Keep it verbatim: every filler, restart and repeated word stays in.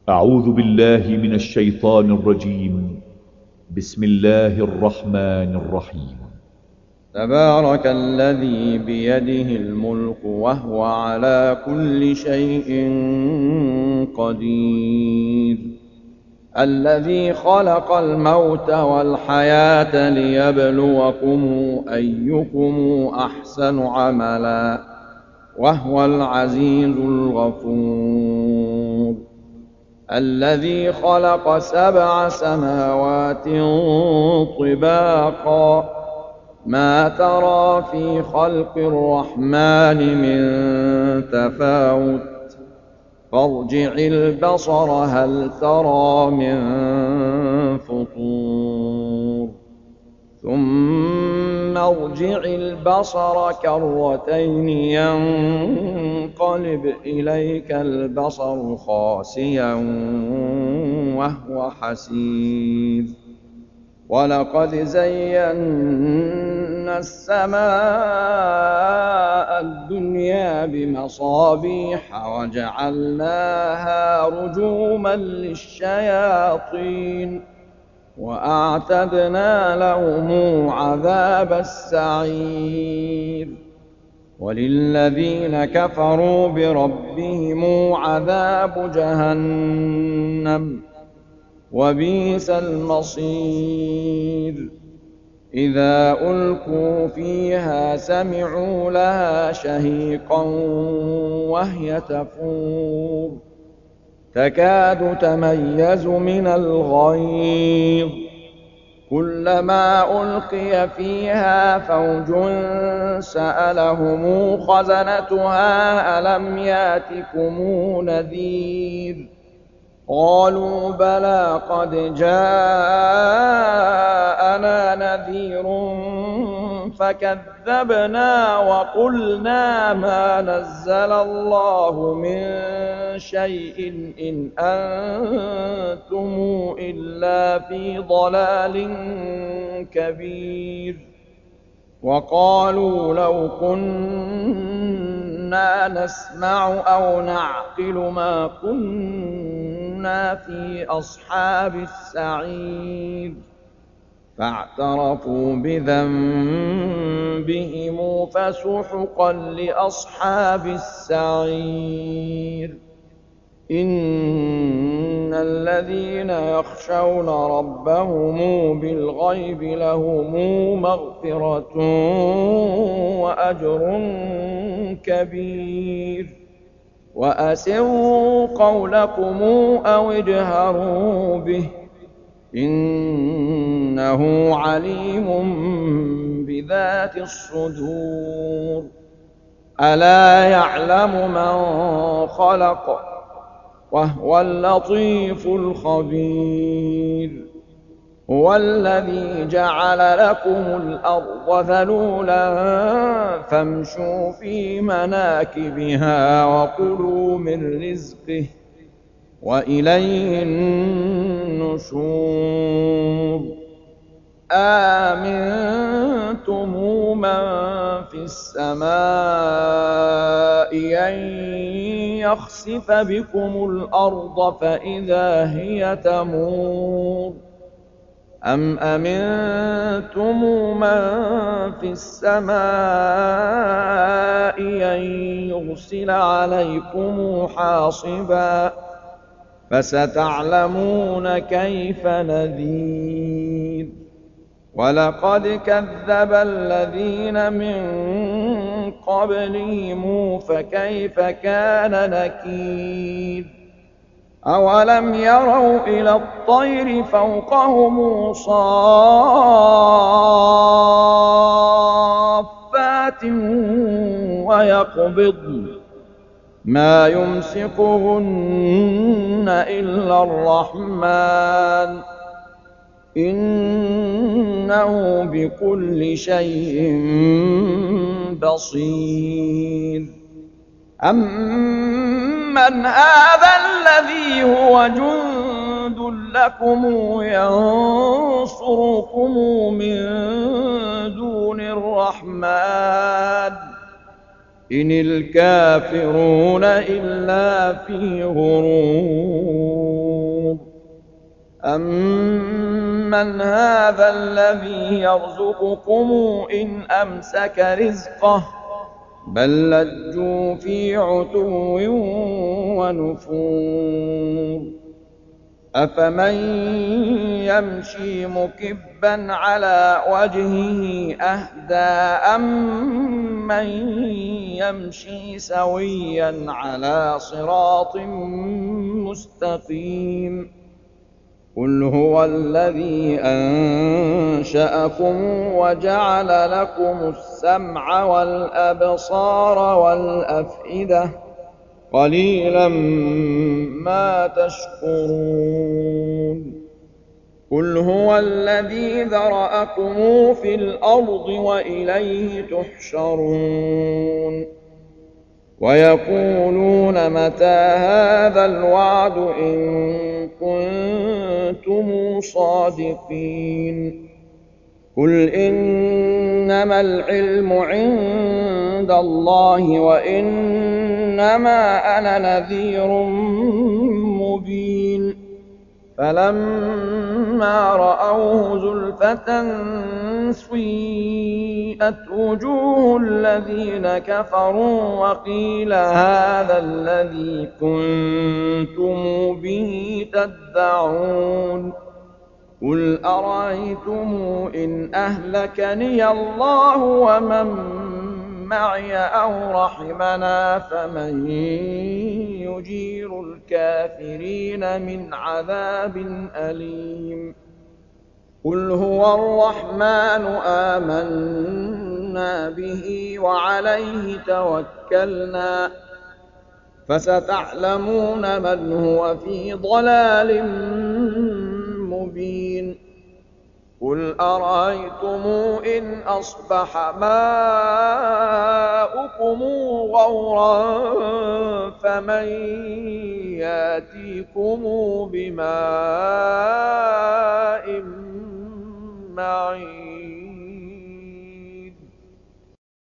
أعوذ بالله من الشيطان الرجيم. بسم الله الرحمن الرحيم. تبارك الذي بيده الملك وهو على كل شيء قدير، الذي خلق الموت والحياة ليبلوكم أيكم أحسن عملا وهو العزيز الغفور، الذي خلق سبع سماوات طباقا ما ترى في خلق الرحمن من تفاوت فارجع البصر هل ترى من فطور ثم ارجع البصر كرتين ينقلب إليك البصر خاسئا وهو حسير، ولقد زينا السماء الدنيا بمصابيح وجعلناها رجوما للشياطين وأعتدنا لهم عذاب السعير، وللذين كفروا بربهم عذاب جهنم وبئس المصير. إذا ألقوا فيها سمعوا لها شهيقا وهي تفور تكاد تميز من الغيظ، كلما ألقي فيها فوج سألهم خزنتها ألم يأتكم نذير، قالوا بلى قد جاءنا نذير فكذبنا وقلنا ما نزل الله من شيء إن أنتم إلا في ضلال كبير، وقالوا لو كنا نسمع أو نعقل ما كنا في أصحاب السعير، فاعترفوا بذنبهم فسحقا لأصحاب السعير. إن الذين يخشون ربهم بالغيب لهم مغفرة وأجر كبير، وأسروا قولكم أو اجهروا به إنه عليم بذات الصدور. ألا يعلم من خلق وهو اللطيف الخبير، هو الذي جعل لكم الأرض ذلولا فامشوا في مناكبها وكلوا من رزقه وإليه النشور. آمنتم من في السماء أن يخسف بكم الأرض فإذا هي تمور، أم أمنتم من في السماء أن يرسل عليكم حاصبا فستعلمون كيف نذير. ولقد كذب الذين من قبلهم فكيف كان نكير. أولم يروا إلى الطير فوقهم صافات ويقبضن ما يمسكهن إلا الرحمن إنه بكل شيء بصير. أمن هذا الذي هو جند لكم ينصركم من دون الرحمن إن الكافرون إلا في غرور. أَمَّنْ هَٰذَا الَّذِي يَرْزُقُكُمْ إِنْ أَمْسَكَ رِزْقَهُ بَل لَّجُّوا فِي عُتُوٍّ وَنُفُورٍ أَفَمَن يَمْشِي مُكِبًّا عَلَىٰ وَجْهِهِ أَهْدَىٰ أَمَّن يَمْشِي سَوِيًّا عَلَىٰ صِرَاطٍ مُّسْتَقِيمٍ قُلْ هُوَ الَّذِي أَنشَأَكُمْ وَجَعَلَ لَكُمُ السَّمْعَ وَالْأَبْصَارَ وَالْأَفْئِدَةَ ۖ قَلِيلًا مَّا تَشْكُرُونَ قُلْ هُوَ الَّذِي ذَرَأَكُمْ فِي الْأَرْضِ وَإِلَيْهِ تُحْشَرُونَ وَيَقُولُونَ مَتَىٰ هَٰذَا الْوَعْدُ إِن كُنتُمْ صَادِقِينَ قُلْ إِنَّمَا الْعِلْمُ عِندَ اللَّهِ وَإِنَّمَا أَنَا نَذِيرٌ مُّبِينٌ فَلَمَّا رَأَوْهُ زُلْفَةً سِيئَتْ وُجُوهُ الَّذِينَ كَفَرُوا وَقِيلَ هَٰذَا الَّذِي كُنتُمْ بِهِ تَدَّعُونَ قُلْ أَرَأَيْتُمْ إِنْ أَهْلَكَنِيَ اللَّهُ وَمَن مَّعِيَ أَوْ رَحِمَنَا فَمَن يُجِيرُ الْكَافِرِينَ مِنْ عَذَابٍ أَلِيمٍ قُلْ هُوَ الرَّحْمَٰنُ آمَنَّا بِهِ وَعَلَيْهِ تَوَكَّلْنَا فَسَتَعْلَمُونَ مَنْ هُوَ فِي ضَلَالٍ مُّبِينٍ قُلْ أَرَأَيْتُمْ إِنْ أَصْبَحَ مَاؤُكُمْ غَوْرًا فَمَن يَأْتِيكُم بِمَاءٍ